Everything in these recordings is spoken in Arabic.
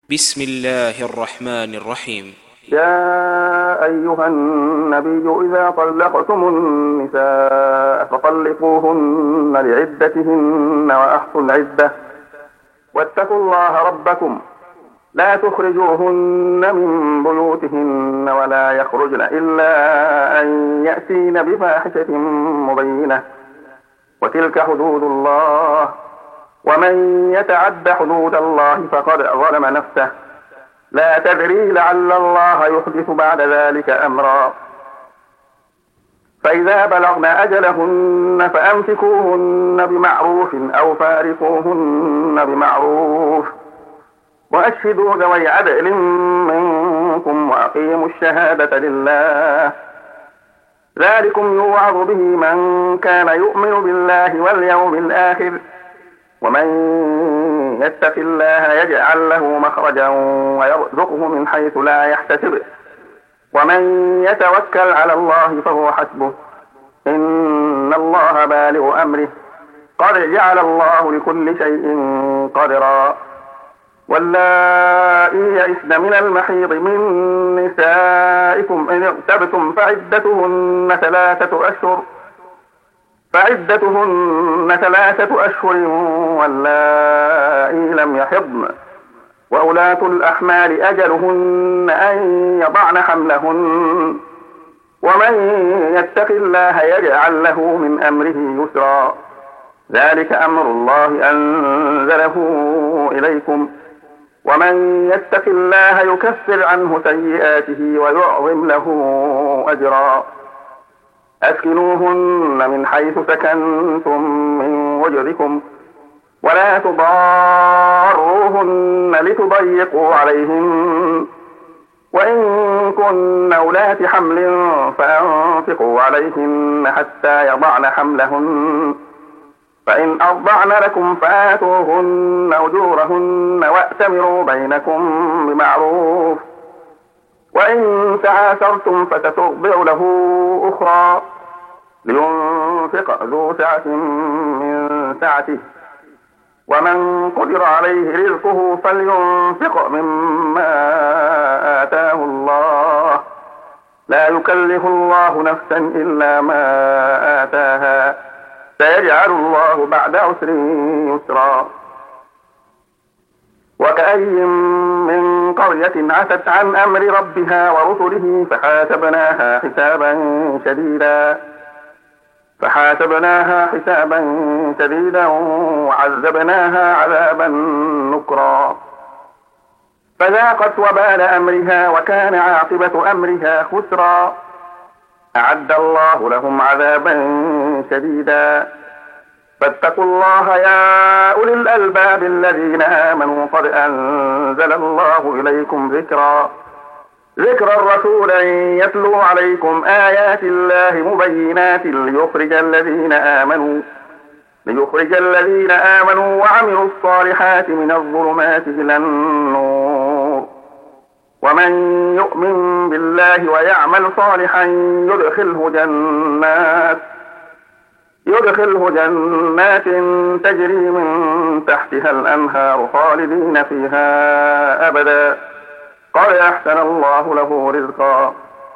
بسم الله الرحمن الرحيم. يا أيها النبي إذا طلقتم النساء فطلقوهن لعدتهن وأحصوا العدة واتقوا الله ربكم لا تخرجوهن من بيوتهن ولا يخرجن إلا أن يأتين بفاحشة مبينة وتلك حدود الله ومن يتعد حدود الله فقد ظلم نفسه لا تدري لعل الله يحدث بعد ذلك أمرا. فإذا بلغن أجلهن فأمسكوهن بمعروف أو فارقوهن بمعروف وأشهدوا ذوي عدل منكم وأقيموا الشهادة لله ذلكم يوعظ به من كان يؤمن بالله واليوم الآخر ومن يتق الله يجعل له مخرجا ويرزقه من حيث لا يحتسب ومن يتوكل على الله فهو حسبه إن الله بالغ أمره قد جعل الله لكل شيء قدرا. واللائي يئسن من المحيض من نسائكم إن ارتبتم فعدتهن ثلاثة أشهر واللائي لم يحضن وأولاة الأحمال أجلهن أن يضعن حملهن ومن يتق الله يجعل له من أمره يسرا ذلك أمر الله أنزله إليكم ومن يتق الله يكفر عنه سيئاته ويعظم له أجرا. أسكنوهن من حيث سكنتم من وجدكم ولا تضاروهن لتضيقوا عليهن وإن كن أولات حمل فأنفقوا عليهن حتى يضعن حملهن فإن أرضعن لكم فآتوهن أجورهن وأتمروا بينكم بمعروف وإن تعاسرتم فسترضع له أخرى لينفق ذو سعة من سعته ومن قدر عليه رزقه فلينفق مما آتاه الله لا يكلف الله نفسا إلا ما آتاها سيجعل الله بعد عسر يسرا. وكأي من قرية عتت عن أمر ربها ورسله فحاسبناها حسابا شديدا وعذبناها عذابا نكرا فذاقت وبال أمرها وكان عاقبة أمرها خسرا. أعد الله لهم عذابا شديدا فاتقوا الله يا أولي الألباب الذين آمنوا قد أنزل الله إليكم ذكرا رسولا يتلو عليكم آيات الله مبينات ليخرج الذين آمنوا وعملوا الصالحات من الظلمات إلى النور ومن يؤمن بالله ويعمل صالحا يدخله جنات تجري من تحتها الأنهار خالدين فيها أبدا قد أحسن الله له رزقا.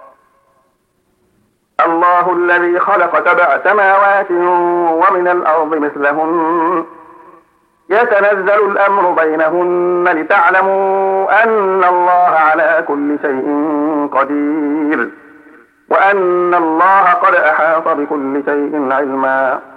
الله الذي خلق 7 سماوات ومن الأرض مثلهن يتنزل الأمر بينهن لتعلموا أن الله على كل شيء قدير وأن الله قد أحاط بكل شيء علما.